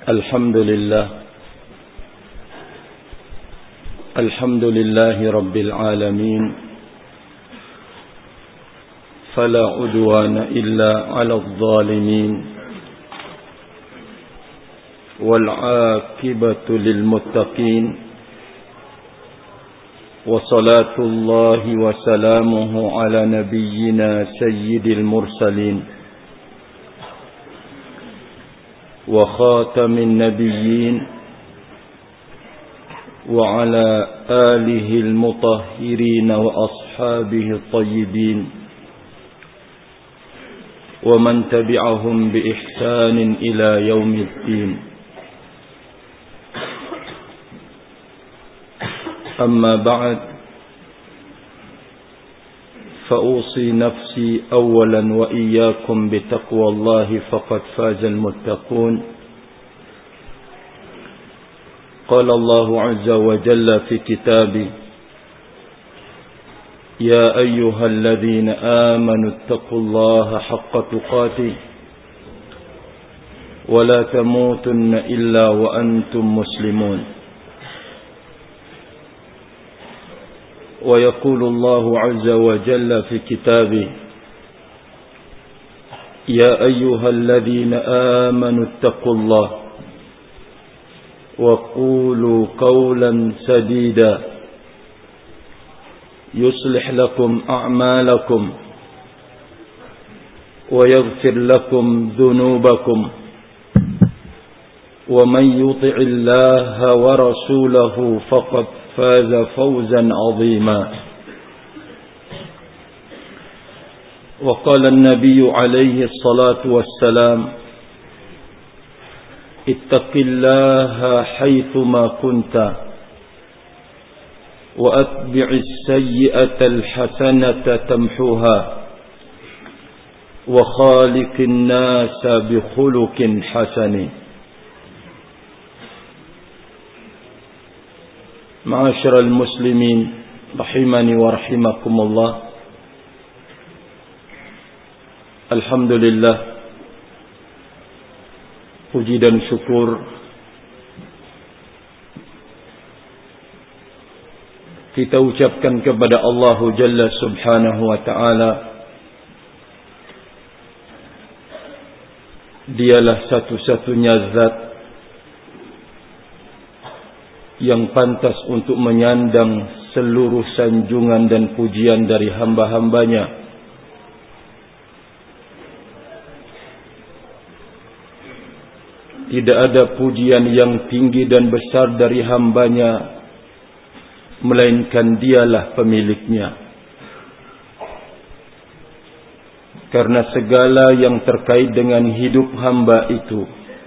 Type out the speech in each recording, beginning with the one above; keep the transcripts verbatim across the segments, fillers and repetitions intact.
الحمد لله الحمد لله رب العالمين فلا عدوان إلا على الظالمين والعاقبة للمتقين وصلاة الله وسلامه على نبينا سيد المرسلين وخاتم النبيين وعلى آله المطهرين وأصحابه الطيبين ومن تبعهم بإحسان إلى يوم الدين. أما بعد، فأوصي نفسي أولا وإياكم بتقوى الله فقد فاز المتقون. قال الله عز وجل في كتابه: يا أيها الذين آمنوا اتقوا الله حق تقاته ولا تموتن إلا وأنتم مسلمون. ويقول الله عز وجل في كتابه: يا أيها الذين آمنوا اتقوا الله وقولوا قولا سديدا يصلح لكم أعمالكم ويغفر لكم ذنوبكم ومن يطع الله ورسوله فقد فاز فوزا عظيما. وقال النبي عليه الصلاة والسلام: اتق الله حيثما كنت وأتبع السيئة الحسنة تمحوها وخالق الناس بخلق حسن. معاشر المسلمين رحمني ورحمكم الله. Alhamdulillah, puji dan syukur kita ucapkan kepada Allah Jalla Subhanahu wa Ta'ala. Dialah satu-satunya zat yang pantas untuk menyandang seluruh sanjungan dan pujian dari hamba-hambanya. Tidak ada pujian yang tinggi dan besar dari hambanya melainkan dialah pemiliknya. Karena segala yang terkait dengan hidup hamba itu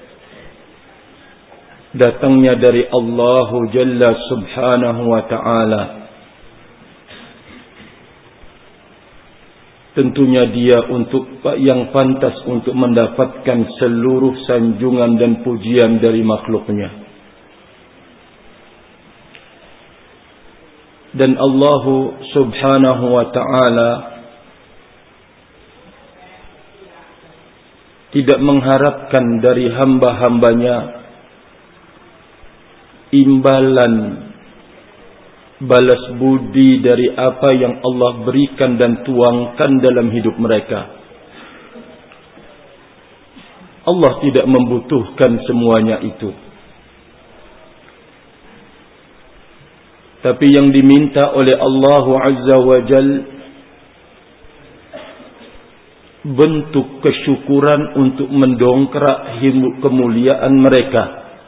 datangnya dari Allah Jalla Subhanahu wa Ta'ala. Tentunya dia untuk yang pantas untuk mendapatkan seluruh sanjungan dan pujian dari makhluknya. Dan Allah Subhanahu wa Ta'ala tidak mengharapkan dari hamba-hambanya imbalan balas budi dari apa yang Allah berikan dan tuangkan dalam hidup mereka. Allah tidak membutuhkan semuanya itu. Tapi yang diminta oleh Allah Azza wa Jal bentuk kesyukuran untuk mendongkrak kemuliaan mereka,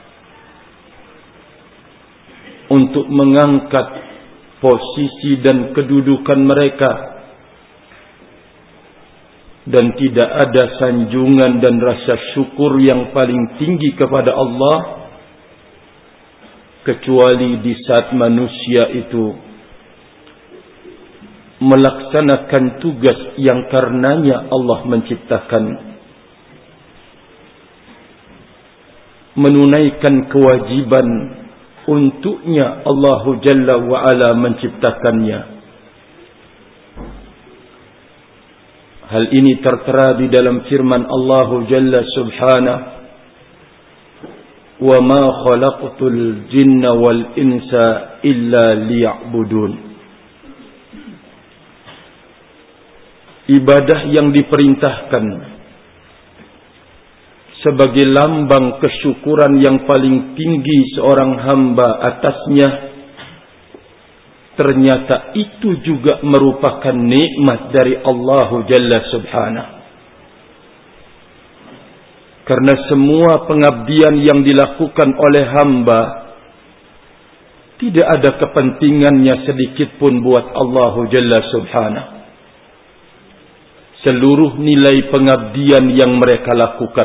untuk mengangkat posisi dan kedudukan mereka, dan tidak ada sanjungan dan rasa syukur yang paling tinggi kepada Allah kecuali di saat manusia itu melaksanakan tugas yang karenanya Allah menciptakan, menunaikan kewajiban untuknya Allah Jalla wa Ala menciptakannya. Hal ini tertera di dalam firman Allah Jalla Subhanahu, wa ma khalaqtul jinna wal insa illa liya'budun. Ibadah yang diperintahkan sebagai lambang kesyukuran yang paling tinggi seorang hamba atasnya, ternyata itu juga merupakan nikmat dari Allah Jalla Subhanahu. Karena semua pengabdian yang dilakukan oleh hamba tidak ada kepentingannya sedikit pun buat Allah Jalla Subhanahu. Seluruh nilai pengabdian yang mereka lakukan,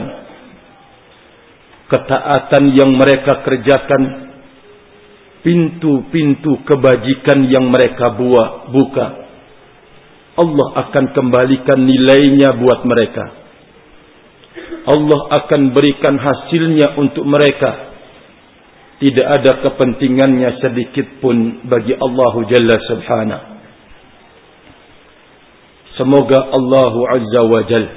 ketaatan yang mereka kerjakan, pintu-pintu kebajikan yang mereka buat, buka, Allah akan kembalikan nilainya buat mereka. Allah akan berikan hasilnya untuk mereka. Tidak ada kepentingannya sedikit pun bagi Allah Jalla Subhanahu. Semoga Allah Azza wa Jalla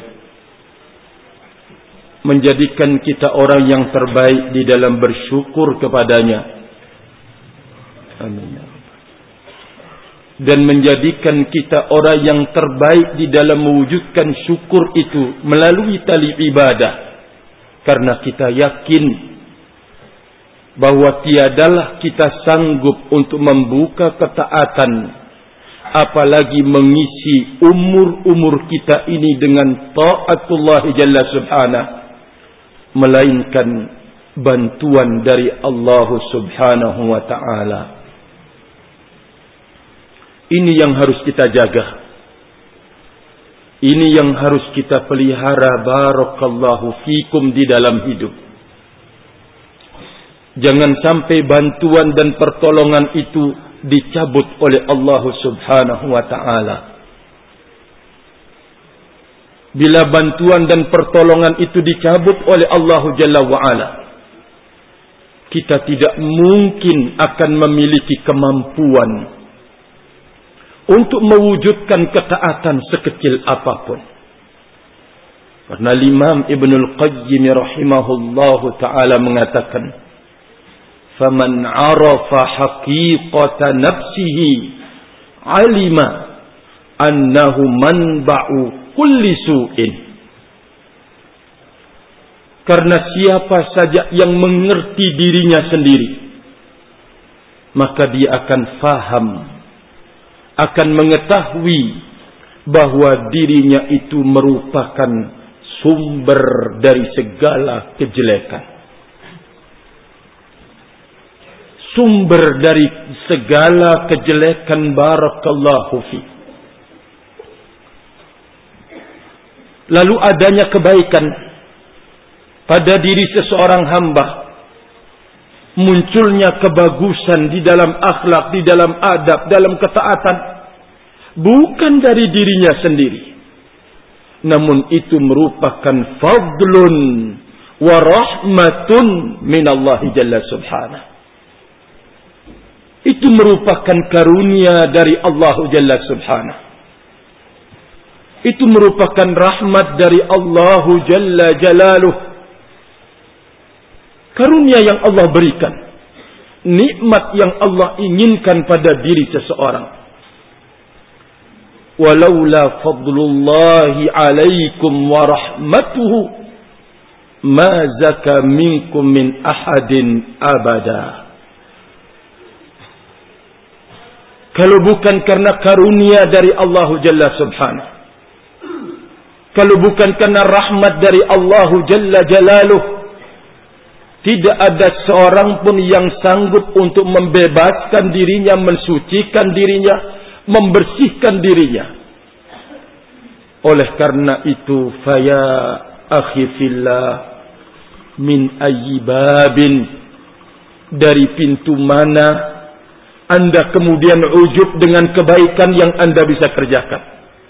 menjadikan kita orang yang terbaik di dalam bersyukur kepadanya. Amin. Dan menjadikan kita orang yang terbaik di dalam mewujudkan syukur itu melalui tali ibadah. Karena kita yakin bahwa tiadalah kita sanggup untuk membuka ketaatan, apalagi mengisi umur-umur kita ini dengan ta'atullah Jalla Subhanahu, melainkan bantuan dari Allah Subhanahu wa ta'ala. Ini yang harus kita jaga. Ini yang harus kita pelihara, barakallahu fikum, di dalam hidup. Jangan sampai bantuan dan pertolongan itu dicabut oleh Allah Subhanahu wa ta'ala. Bila bantuan dan pertolongan itu dicabut oleh Allah Jalla wa'ala, kita tidak mungkin akan memiliki kemampuan untuk mewujudkan ketaatan sekecil apapun. Karena Imam Ibnul Qayyim rahimahullahu ta'ala mengatakan, faman arafa haqiqata nafsihi alima annahu manba'u kulli su'in. Karena siapa saja yang mengerti dirinya sendiri, maka dia akan faham, akan mengetahui bahwa dirinya itu merupakan sumber dari segala kejelekan, sumber dari segala kejelekan, barakallahu fi. Lalu adanya kebaikan pada diri seseorang hamba, munculnya kebagusan di dalam akhlak, di dalam adab, dalam ketaatan, bukan dari dirinya sendiri, namun itu merupakan fadlun wa rahmatun minallahi Jalla Subhanahu. Itu merupakan karunia dari Allah Jalla Subhanahu. Itu merupakan rahmat dari Allah Jalla Jalaluh. Karunia yang Allah berikan, nikmat yang Allah inginkan pada diri seseorang. Walaula fadlullahi alaikum wa rahmatuhu ma zaka minkum min ahadin abada. Kalau bukan karena karunia dari Allah Jalla Subhanahu, kalau bukan karena rahmat dari Allah Jalla Jalaluh, tidak ada seorang pun yang sanggup untuk membebaskan dirinya, mensucikan dirinya, membersihkan dirinya. Oleh karena itu, faya akhi fillah, min ayyi babin, dari pintu mana Anda kemudian ujub dengan kebaikan yang Anda bisa kerjakan?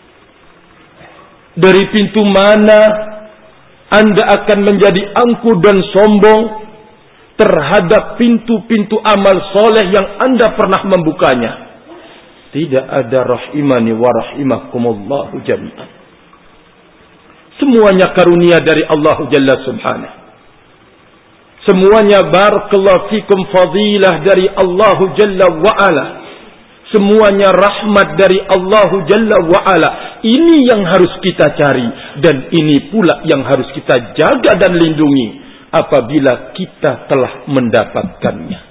Dari pintu mana Anda akan menjadi angkuh dan sombong terhadap pintu-pintu amal soleh yang Anda pernah membukanya? Tidak ada, rahimani wa rahimakumullahu jami'an. Semuanya karunia dari Allah Jalla Subhanahu. Semuanya barakallahu fikum fadilah dari Allah Jalla wa'ala. Semuanya rahmat dari Allah Jalla wa'ala. Ini yang harus kita cari. Dan ini pula yang harus kita jaga dan lindungi apabila kita telah mendapatkannya.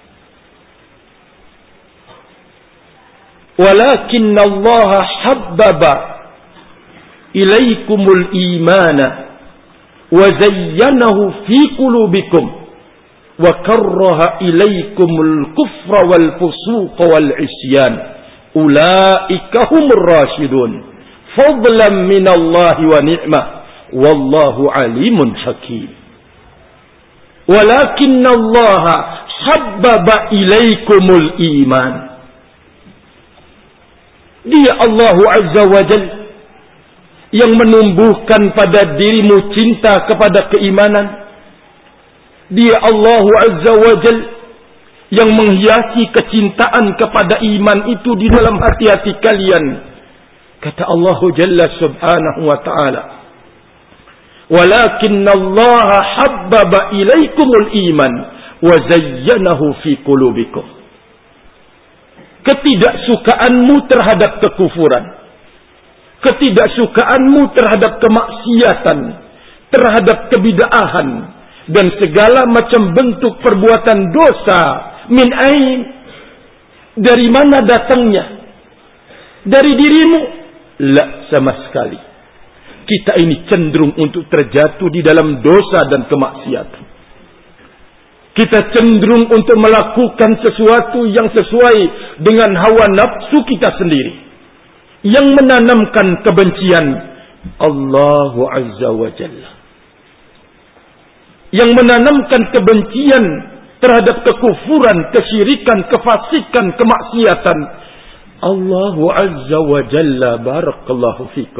Walakinna Allah habbaba ilaikumul imana wa zayyanahu fi qulubikum wa karraha ilaikumul kufra wal fusuq wal isyan ulaika humur rasyidun fadlan minallahi wa ni'mah wallahu alimun hakim. Walakinna Allah habbaba ilaikumul iman. Dia Allah Azza wa Jalla yang menumbuhkan pada dirimu cinta kepada keimanan. Dia Allah Azza wa Jalla yang menghiasi kecintaan kepada iman itu di dalam hati-hati kalian. Kata Allah Jalla subhanahu wa ta'ala, walakinna Allah habbaba ilaikumul iman wa zayyanahu fi qulubikum. Ketidaksukaanmu terhadap kekufuran, ketidaksukaanmu terhadap kemaksiatan, terhadap kebid'ahan dan segala macam bentuk perbuatan dosa, min ain, dari mana datangnya? Dari dirimu? La, sama sekali. Kita ini cenderung untuk terjatuh di dalam dosa dan kemaksiatan. Kita cenderung untuk melakukan sesuatu yang sesuai dengan hawa nafsu kita sendiri, yang menanamkan kebencian Allah Azza wa Jalla, yang menanamkan kebencian terhadap kekufuran, kesyirikan, kefasikan, kemaksiatan Allah Azza wa Jalla. Barakallahu fikum.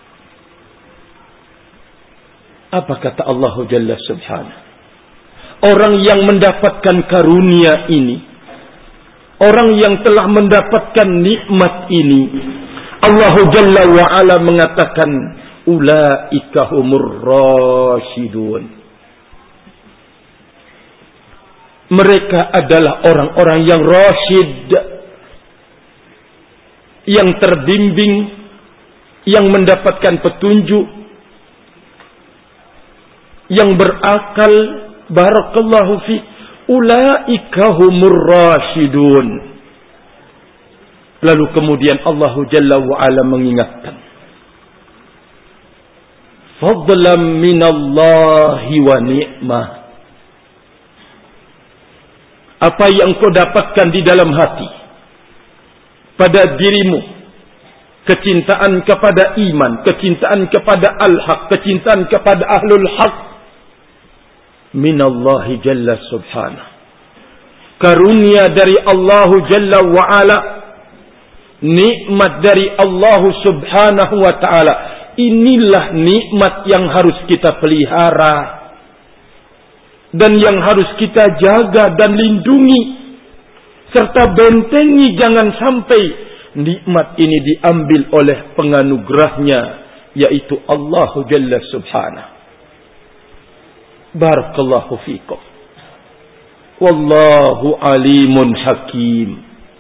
Apa kata Allah Jalla subhanahu? Orang yang mendapatkan karunia ini, orang yang telah mendapatkan nikmat ini, Allah Jalla wa Ala mengatakan ulaika humur rasyidun. Mereka adalah orang-orang yang rasyid, yang terbimbing, yang mendapatkan petunjuk, yang berakal. Barakallahu fi ulaika humur rasyidun. Lalu kemudian Allah Jalla wa Ala mengingatkan, fadlan minallahi wa ni'mah. Apa yang kau dapatkan di dalam hati, pada dirimu, kecintaan kepada iman, kecintaan kepada al-haq, kecintaan kepada ahlul haq, minallahi jalla subhanahu. Karunia dari Allah Jalla wa Ala, nikmat dari Allah subhanahu wa ta'ala. Inilah nikmat yang harus kita pelihara dan yang harus kita jaga dan lindungi serta bentengi. Jangan sampai nikmat ini diambil oleh penganugerahnya, yaitu Allah Jalla subhanahu. Barakallahu fikum. Wallahu alimun hakim.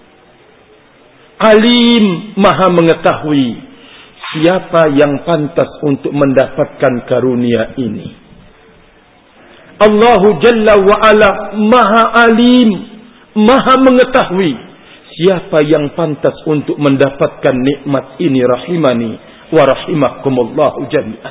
Alim, maha mengetahui siapa yang pantas untuk mendapatkan karunia ini. Allah Jalla wa Ala maha alim, maha mengetahui siapa yang pantas untuk mendapatkan nikmat ini. Rahimani wa rahimakumullahu jami'an.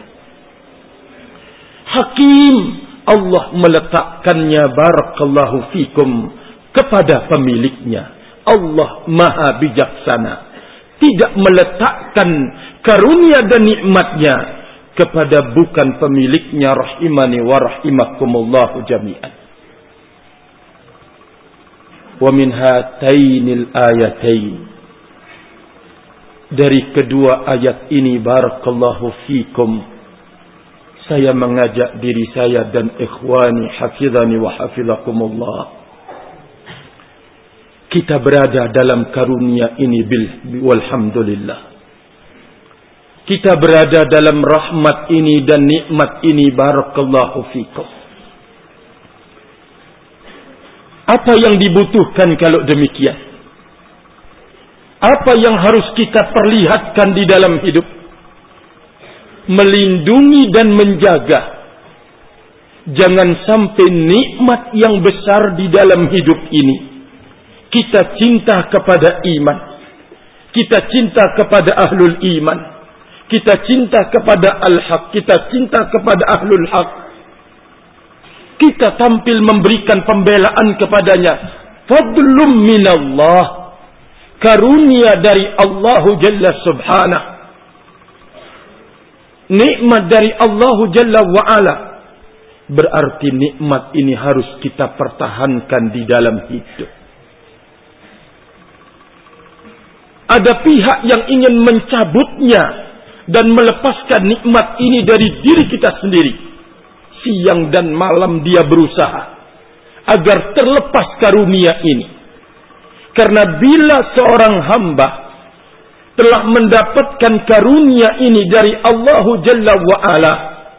Hakim, Allah meletakkannya barakallahu fikum kepada pemiliknya. Allah maha bijaksana, tidak meletakkan karunia dan nikmatnya kepada bukan pemiliknya. Rahimani wa rahimakumullahu jami'an. Wa min hatainil ayatain, dari kedua ayat ini barakallahu fikum, saya mengajak diri saya dan ikhwani hafizani wa hafizakumullah, kita berada dalam karunia ini bil walhamdulillah. Kita berada dalam rahmat ini dan nikmat ini barakallahu fikum. Apa yang dibutuhkan kalau demikian? Apa yang harus kita perlihatkan di dalam hidup? Melindungi dan menjaga. Jangan sampai nikmat yang besar di dalam hidup ini kita cinta kepada iman. Kita cinta kepada ahlul iman. Kita cinta kepada al-haq. Kita cinta kepada ahlul haq. Kita tampil memberikan pembelaan kepadanya. Fadlum minallah. Karunia dari Allah Jalla Subhanahu. Nikmat dari Allah Jalla wa'ala. Berarti nikmat ini harus kita pertahankan di dalam hidup. Ada pihak yang ingin mencabutnya dan melepaskan nikmat ini dari diri kita sendiri. Siang dan malam dia berusaha agar terlepas karunia ini. Karena bila seorang hamba telah mendapatkan karunia ini dari Allah Jalla wa'ala,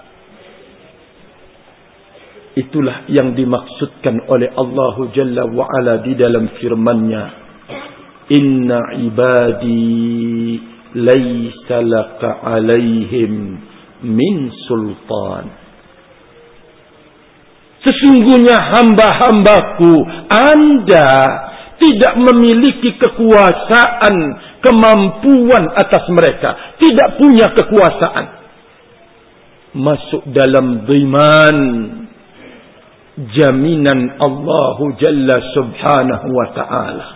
itulah yang dimaksudkan oleh Allah Jalla wa'ala di dalam firman-Nya, inna ibadi laysa laka alaihim min sultan. Sesungguhnya hamba-hambaku, Anda tidak memiliki kekuasaan, kemampuan atas mereka. Tidak punya kekuasaan. Masuk dalam dhiman jaminan Allah Jalla Subhanahu wa ta'ala.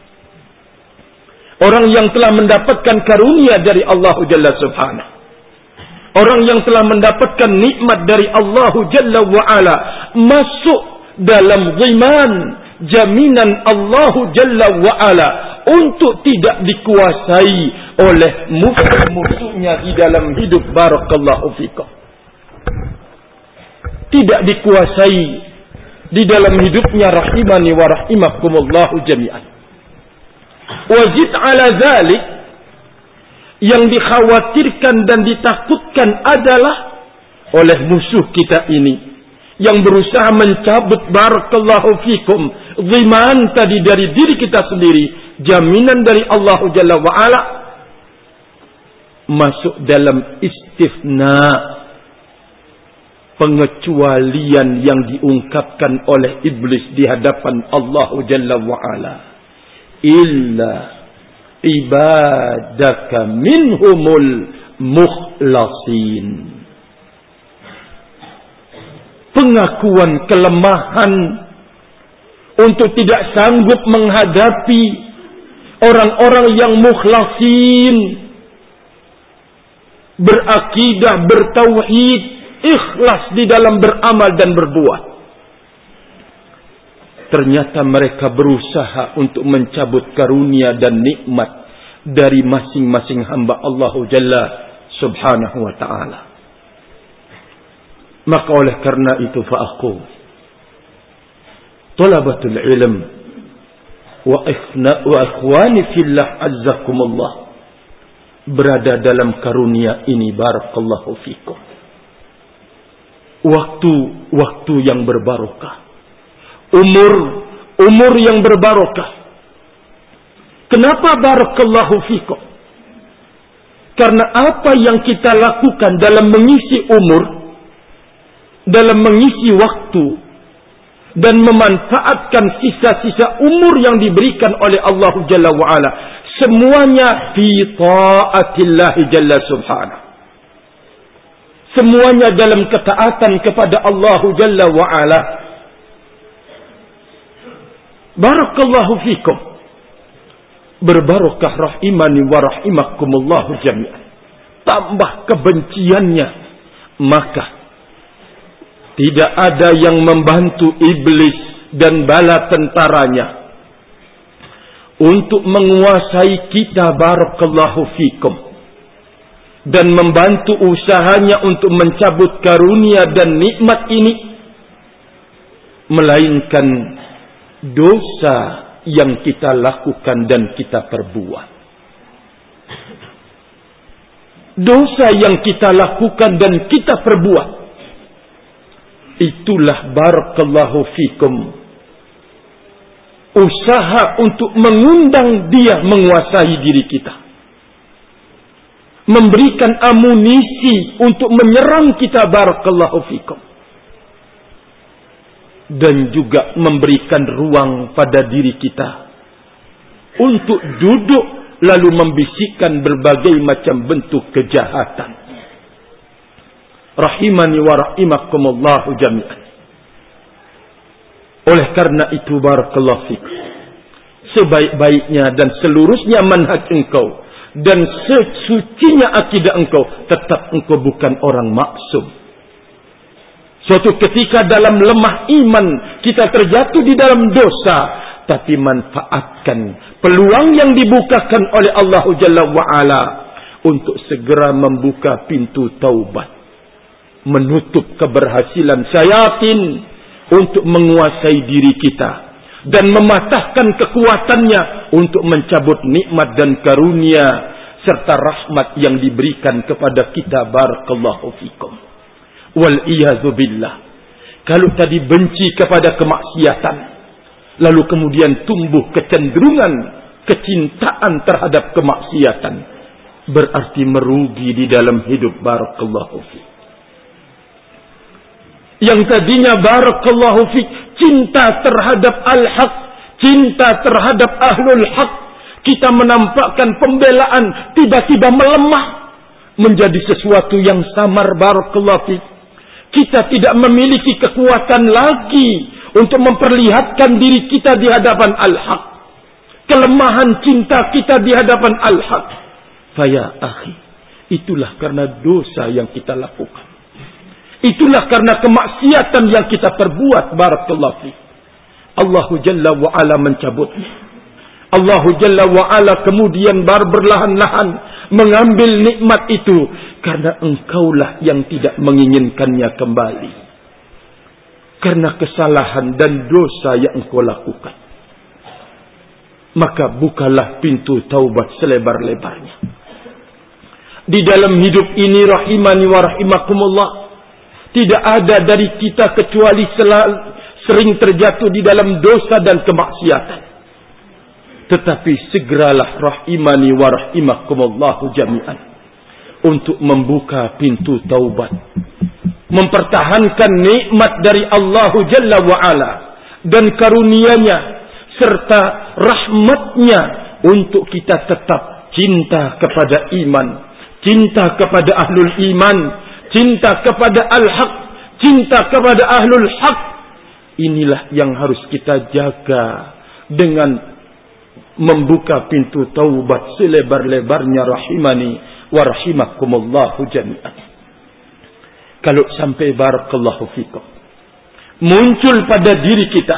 Orang yang telah mendapatkan karunia dari Allah Jalla Subhanahu. Orang yang telah mendapatkan nikmat dari Allah Jalla wa'ala. Masuk dalam dhiman jaminan Allah Jalla wa'ala. Untuk tidak dikuasai oleh musuh-musuhnya di dalam hidup. Barakallahu fikum. Tidak dikuasai di dalam hidupnya, rahimani wa rahimakumullahu jami'an. Wajid ala dhalik, yang dikhawatirkan dan ditakutkan adalah oleh musuh kita ini yang berusaha mencabut, barakallahu fikum, dhiman tadi dari diri kita sendiri, jaminan dari Allah Jalla wa'ala, masuk dalam istifna, pengecualian yang diungkapkan oleh iblis di hadapan Allah Jalla wa'ala. Illa ibadaka minhumul mukhlasin. Pengakuan kelemahan untuk tidak sanggup menghadapi orang-orang yang mukhlasin, berakidah, bertauhid, ikhlas di dalam beramal dan berbuat. Ternyata mereka berusaha untuk mencabut karunia dan nikmat dari masing-masing hamba Allah Jalla Subhanahu wa ta'ala. Maka oleh karena itu fa'aqul, talabatul ilm wa ikhwani fillah azzakumullah, berada dalam karunia ini, barakallahu fikum. Waktu-waktu yang berbarokah. Umur, umur yang berbarokah. Kenapa barakallahu fikum? Karena apa yang kita lakukan dalam mengisi umur, dalam mengisi waktu, dan memanfaatkan sisa-sisa umur yang diberikan oleh Allah Jalla wa'ala, semuanya fi ta'atillah Jalla Subhanahu. Semuanya dalam ketaatan kepada Allah Jalla wa'ala. Barakallahu fikum. Berbarokah rahimani wa rahimakumullahu jami'an. Tambah kebenciannya, maka tidak ada yang membantu iblis dan bala tentaranya untuk menguasai kita, barakallahu fikum, dan membantu usahanya untuk mencabut karunia dan nikmat ini, melainkan dosa yang kita lakukan dan kita perbuat. Dosa yang kita lakukan dan kita perbuat, itulah barakallahu fikum usaha untuk mengundang dia menguasai diri kita, memberikan amunisi untuk menyerang kita, barakallahu fikum, dan juga memberikan ruang pada diri kita untuk duduk lalu membisikkan berbagai macam bentuk kejahatan. Rahimani wa rahimakumullahu jami'an. Oleh karena itu, barakallahu fikum, sebaik-baiknya dan selurusnya manhaj engkau dan sesucinya akidah engkau, tetap engkau bukan orang maksum. Suatu ketika dalam lemah iman kita terjatuh di dalam dosa, tapi manfaatkan peluang yang dibukakan oleh Allah Jalla wa'ala untuk segera membuka pintu taubat, menutup keberhasilan syaitan untuk menguasai diri kita dan mematahkan kekuatannya untuk mencabut nikmat dan karunia serta rahmat yang diberikan kepada kita, barakallahu fikum. Wal iyadzu billah. Kalau tadi benci kepada kemaksiatan, lalu kemudian tumbuh kecenderungan kecintaan terhadap kemaksiatan, berarti merugi di dalam hidup, barakallahu fikum. Yang tadinya barakallahu fiik cinta terhadap al-haq, cinta terhadap ahlul haq, kita menampakkan pembelaan tiba-tiba melemah menjadi sesuatu yang samar, barakallahu fiik. Kita tidak memiliki kekuatan lagi untuk memperlihatkan diri kita di hadapan al-haq. Kelemahan cinta kita di hadapan al-haq. Faya akhi, itulah karena dosa yang kita lakukan. Itulah karena kemaksiatan yang kita perbuat, barakallahu fiik. Allahu Jalla wa Ala mencabutnya. Allahu Jalla wa Ala kemudian bar berlahan-lahan mengambil nikmat itu karena engkaulah yang tidak menginginkannya kembali. Karena kesalahan dan dosa yang engkau lakukan. Maka bukalah pintu taubat selebar-lebarnya. Di dalam hidup ini, rahimani wa rahimakumullah, tidak ada dari kita kecuali selalu sering terjatuh di dalam dosa dan kemaksiatan. Tetapi segeralah, rahimani wa rahimakumullahu jami'an, untuk membuka pintu taubat, mempertahankan nikmat dari Allah Jalla wa'ala dan karunia-Nya serta rahmat-Nya untuk kita tetap cinta kepada iman, cinta kepada ahlul iman, cinta kepada al-haq, cinta kepada ahlul haq. Inilah yang harus kita jaga dengan membuka pintu taubat selebar-lebarnya, rahimani wa rahimakumullahu jami'an. Kalau sampai barakallahu fikum muncul pada diri kita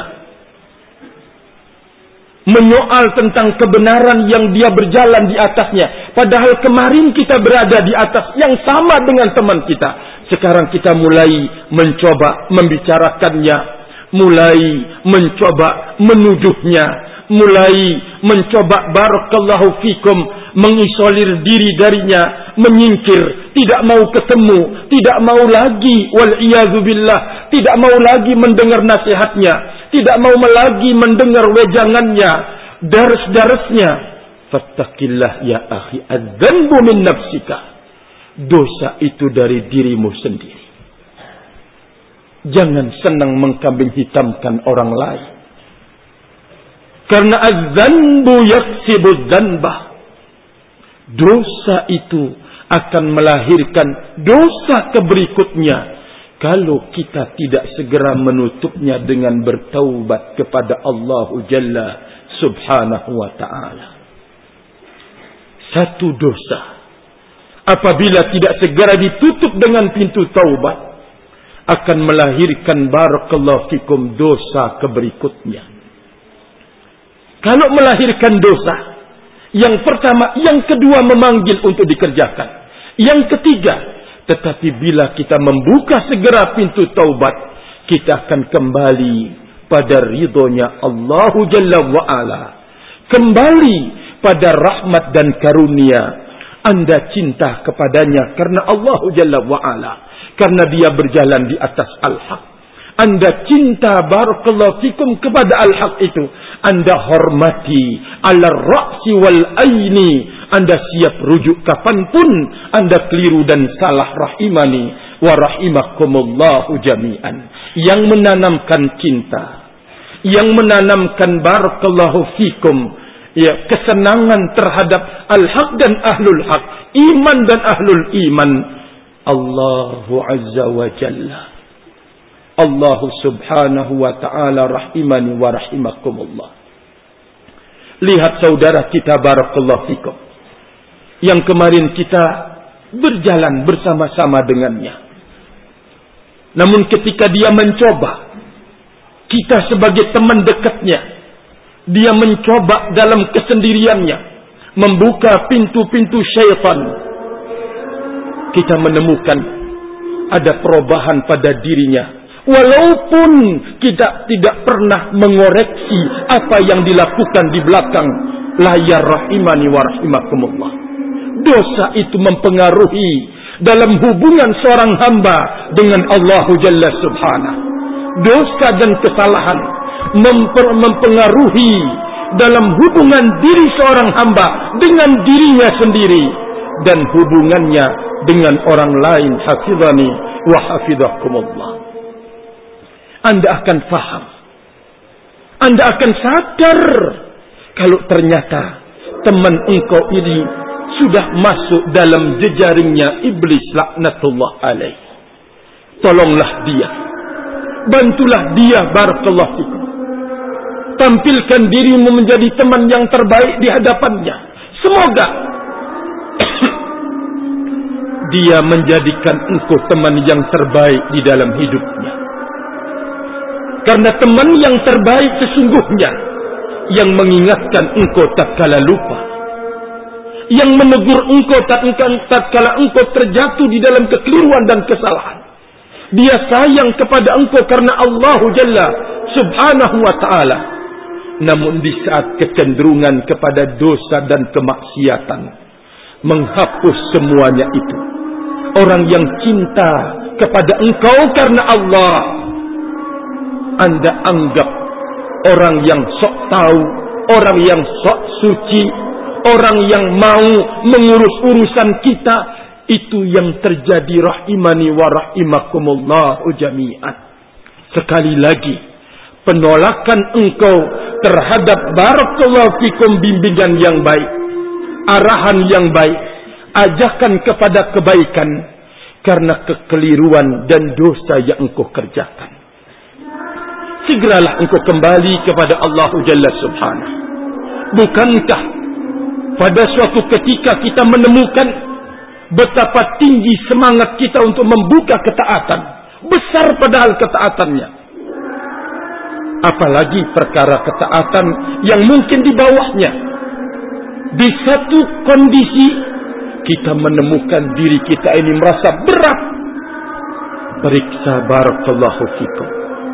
menyoal tentang kebenaran yang dia berjalan di atasnya, padahal kemarin kita berada di atas yang sama dengan teman kita, sekarang kita mulai mencoba membicarakannya, mulai mencoba menuduhnya, mulai mencoba barakallahu fikum mengisolir diri darinya, menyingkir, tidak mau ketemu, tidak mau lagi wal iyadzu billah, tidak mau lagi mendengar nasihatnya, tidak mau lagi mendengar wejangannya, daras-darasnya. Fattaqillah ya akhi, adzanbu min nafsika. Dosa itu dari dirimu sendiri. Jangan senang mengkambing hitamkan orang lain. Karena az-zanbu yaksibu dzanbah. Dosa itu akan melahirkan dosa keberikutnya kalau kita tidak segera menutupnya dengan bertaubat kepada Allah Jalla Subhanahu wa ta'ala. Satu dosa apabila tidak segera ditutup dengan pintu taubat akan melahirkan barakallahu fikum dosa keberikutnya. Kalau melahirkan dosa, yang pertama, yang kedua memanggil untuk dikerjakan. Yang ketiga, tetapi bila kita membuka segera pintu taubat, kita akan kembali pada ridhonya Allah Jalla wa'ala. Kembali pada rahmat dan karunia. Anda cinta kepadanya karena Allah Jalla wa'ala. Karena dia berjalan di atas al-haq. Anda cinta barakallahu fikum kepada al-haq itu. Anda hormati ala ra'si wal aini. Anda siap rujuk kapanpun Anda keliru dan salah, rahimani wa rahimakumullahu jami'an. Yang menanamkan cinta, yang menanamkan barakallahu fikum, ya, kesenangan terhadap al-haq dan ahlul haq, iman dan ahlul iman, Allahu azza wa jalla, Allah subhanahu wa ta'ala, rahimani wa rahimakumullah. Lihat saudara kita barakallahu fikum, yang kemarin kita berjalan bersama-sama dengannya. Namun ketika dia mencoba, kita sebagai teman dekatnya, dia mencoba dalam kesendiriannya membuka pintu-pintu syaitan. Kita menemukan ada perubahan pada dirinya. Walaupun kita tidak pernah mengoreksi apa yang dilakukan di belakang layar, rahimani wa rahimakumullah. Dosa itu mempengaruhi dalam hubungan seorang hamba dengan Allah Jalla Subhanahu. Dosa dan kesalahan memper- mempengaruhi dalam hubungan diri seorang hamba dengan dirinya sendiri dan hubungannya dengan orang lain. Hafizani wa hafizakumullah. Anda akan faham, Anda akan sadar kalau ternyata teman engkau ini sudah masuk dalam jejaringnya iblis laknatullah alaih. Tolonglah dia, bantulah dia barakallahu fikum. Tampilkan dirimu menjadi teman yang terbaik di hadapannya. Semoga dia menjadikan engkau teman yang terbaik di dalam hidupnya. Karena teman yang terbaik sesungguhnya yang mengingatkan engkau tatkala lupa, yang menegur engkau tatkala engkau terjatuh di dalam kekeliruan dan kesalahan. Dia sayang kepada engkau karena Allah Jalla Subhanahu wa ta'ala. Namun di saat kecenderungan kepada dosa dan kemaksiatan menghapus semuanya itu, orang yang cinta kepada engkau karena Allah, Anda anggap orang yang sok tahu, orang yang sok suci, orang yang mau mengurus urusan kita. Itu yang terjadi, rahimani wa rahimakumullahu jami'an. Sekali lagi, penolakan engkau terhadap barakallahu fikum bimbingan yang baik, arahan yang baik, ajakan kepada kebaikan, karena kekeliruan dan dosa yang engkau kerjakan. Segeralah engkau kembali kepada Allah Jalla Subhanahu. Bukankah pada suatu ketika kita menemukan betapa tinggi semangat kita untuk membuka ketaatan, besar padahal ketaatannya, apalagi perkara ketaatan yang mungkin di bawahnya. Di satu kondisi kita menemukan diri kita ini merasa berat. Periksa barakallahu fikum.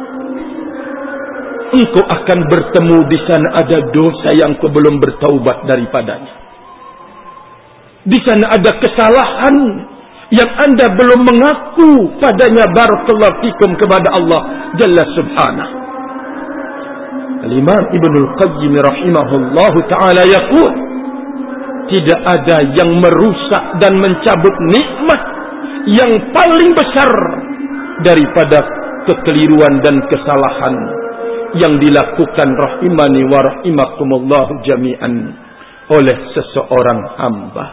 Engkau akan bertemu di sana ada dosa yang kau belum bertaubat daripadanya. Di sana ada kesalahan yang Anda belum mengaku padanya barakallahu fikum kepada Allah Jalla Subhanahu. Al-Imam Ibnul Qayyim rahimahullahu ta'ala yaqul, tidak ada yang merusak dan mencabut nikmat yang paling besar daripada kekeliruan dan kesalahan yang dilakukan, rahimani wa rahimakumullahu jami'an, oleh seseorang hamba.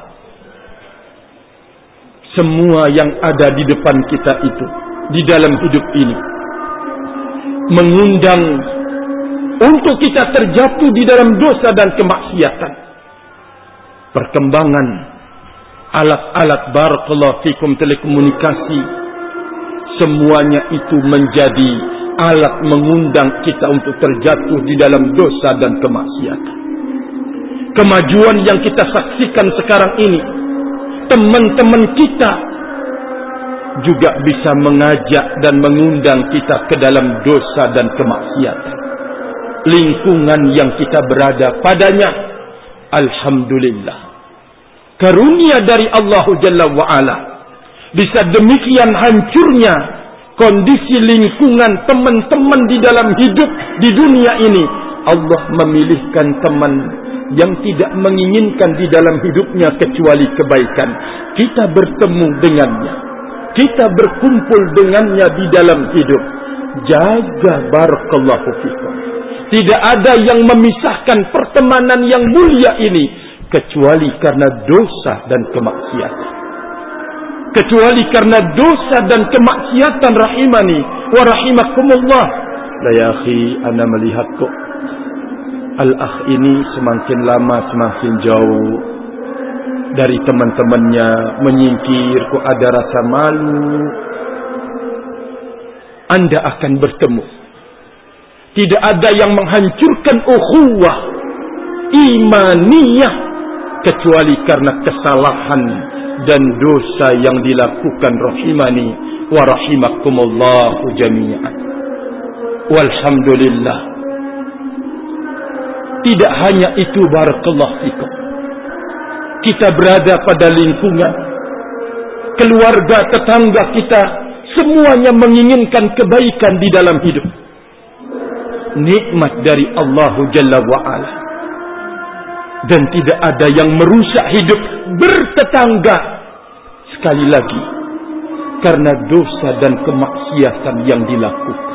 Semua yang ada di depan kita itu, di dalam hidup ini, mengundang untuk kita terjatuh di dalam dosa dan kemaksiatan. Perkembangan alat-alat barakallahu fikum telekomunikasi, semuanya itu menjadi alat mengundang kita untuk terjatuh di dalam dosa dan kemaksiatan. Kemajuan yang kita saksikan sekarang ini, teman-teman kita juga bisa mengajak dan mengundang kita ke dalam dosa dan kemaksiatan. Lingkungan yang kita berada padanya, alhamdulillah, karunia dari Allah Jalla wa'ala. Bisa demikian hancurnya kondisi lingkungan teman-teman di dalam hidup di dunia ini, Allah memilihkan teman yang tidak menginginkan di dalam hidupnya kecuali kebaikan. Kita bertemu dengannya, kita berkumpul dengannya di dalam hidup. Jaga barakallahu fikum. Tidak ada yang memisahkan pertemanan yang mulia ini kecuali karena dosa dan kemaksiatan. Kecuali karena dosa dan kemaksiatan, rahimani wa rahimakumullah. La ya akhi, ana melihat kok al-akh ini semakin lama semakin jauh dari teman-temannya, menyingkir, kok ada rasa malu. Anda akan bertemu. Tidak ada yang menghancurkan ukhuwah imaniyah kecuali karena kesalahan dan dosa yang dilakukan, rahimani wa rahimakumullahu jami'an. Walhamdulillah. Tidak hanya itu, barakallahu fikum. Kita berada pada lingkungan keluarga, tetangga kita, semuanya menginginkan kebaikan di dalam hidup. Nikmat dari Allah Jalla wa'ala. Dan tidak ada yang merusak hidup bertetangga. Sekali lagi, karena dosa dan kemaksiatan yang dilakukan.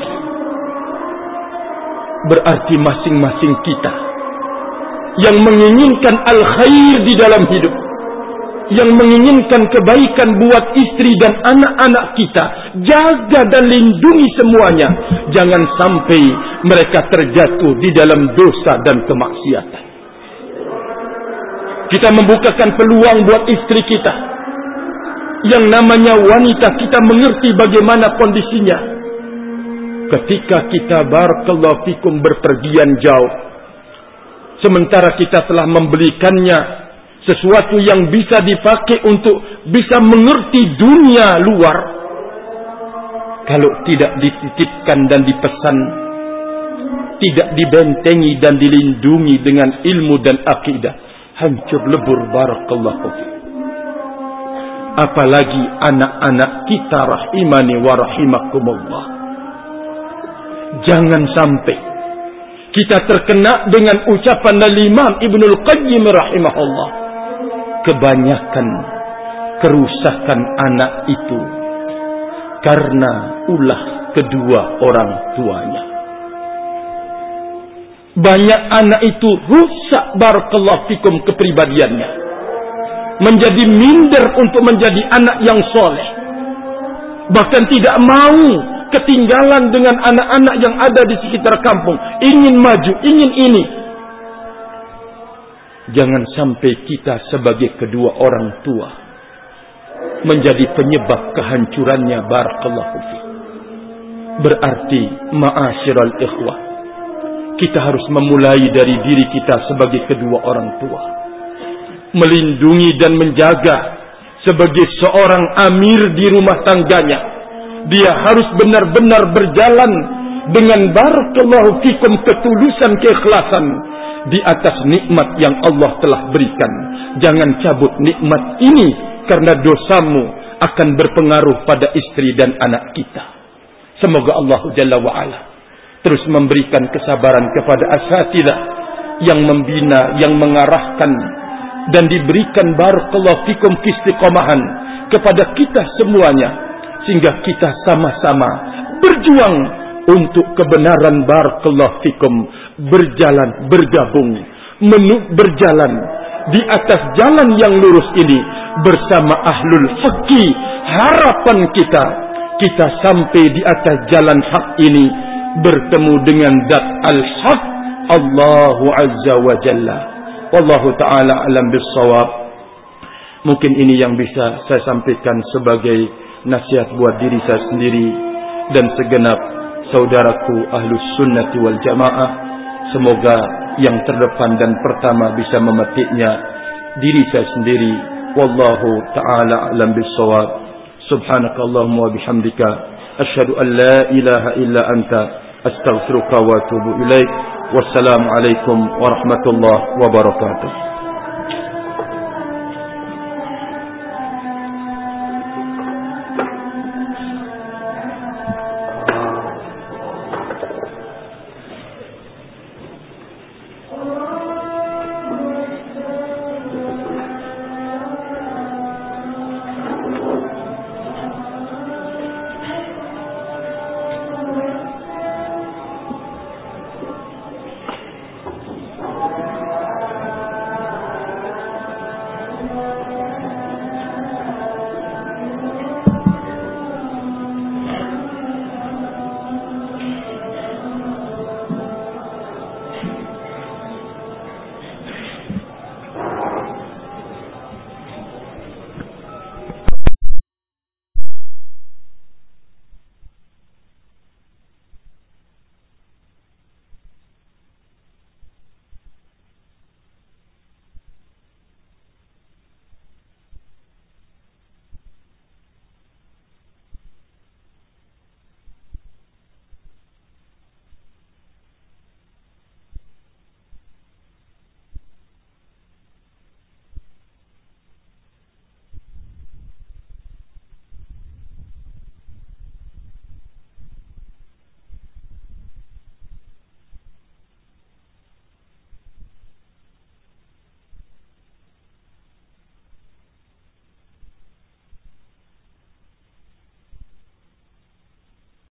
Berarti masing-masing kita yang menginginkan al-khair di dalam hidup, yang menginginkan kebaikan buat istri dan anak-anak kita, jaga dan lindungi semuanya. Jangan sampai mereka terjatuh di dalam dosa dan kemaksiatan. Kita membukakan peluang buat istri kita. Yang namanya wanita, kita mengerti bagaimana kondisinya. Ketika kita barakallahu fikum berpergian jauh, sementara kita telah membelikannya sesuatu yang bisa dipakai untuk bisa mengerti dunia luar. Kalau tidak dititipkan dan dipesan, tidak dibentengi dan dilindungi dengan ilmu dan akidah, hancur lebur barakallahu fikum. Apalagi anak-anak kita, rahimani wa rahimakumullah. Jangan sampai kita terkena dengan ucapan Imam Ibnul Qayyim rahimahullah. Kebanyakan kerusakan anak itu karena ulah kedua orang tuanya. Banyak anak itu rusak barakallahu fikum kepribadiannya, menjadi minder untuk menjadi anak yang soleh, bahkan tidak mau ketinggalan dengan anak-anak yang ada di sekitar kampung, ingin maju, ingin ini. Jangan sampai kita sebagai kedua orang tua menjadi penyebab kehancurannya barakallahu fikum. Berarti ma'asyiral ikhwah, kita harus memulai dari diri kita sebagai kedua orang tua, melindungi dan menjaga sebagai seorang amir di rumah tangganya. Dia harus benar-benar berjalan dengan barakallahu fikum ketulusan, keikhlasan di atas nikmat yang Allah telah berikan. Jangan cabut nikmat ini karena dosamu akan berpengaruh pada istri dan anak kita. Semoga Allah Jalla wa'ala terus memberikan kesabaran kepada asatidzah yang membina, yang mengarahkan, dan diberikan barakallahu fikum istiqomahan kepada kita semuanya, sehingga kita sama-sama berjuang untuk kebenaran barakallahu fikum, berjalan, bergabung, menu, berjalan di atas jalan yang lurus ini bersama ahlul haqqi. Harapan kita, kita sampai di atas jalan hak ini bertemu dengan zat al-haq, Allahu Azza wa Jalla. Wallahu ta'ala alam bissawab. Mungkin ini yang bisa saya sampaikan sebagai nasihat buat diri saya sendiri dan segenap saudaraku ahlus sunnati wal jamaah. Semoga yang terdepan dan pertama bisa memetiknya diri saya sendiri. Wallahu ta'ala alam bissawab. Subhanakallahumma wa bihamdika asyhadu an la ilaha illa anta astaghfiruka wa atubu ilaik. Wassalamu alaikum warahmatullahi wabarakatuh.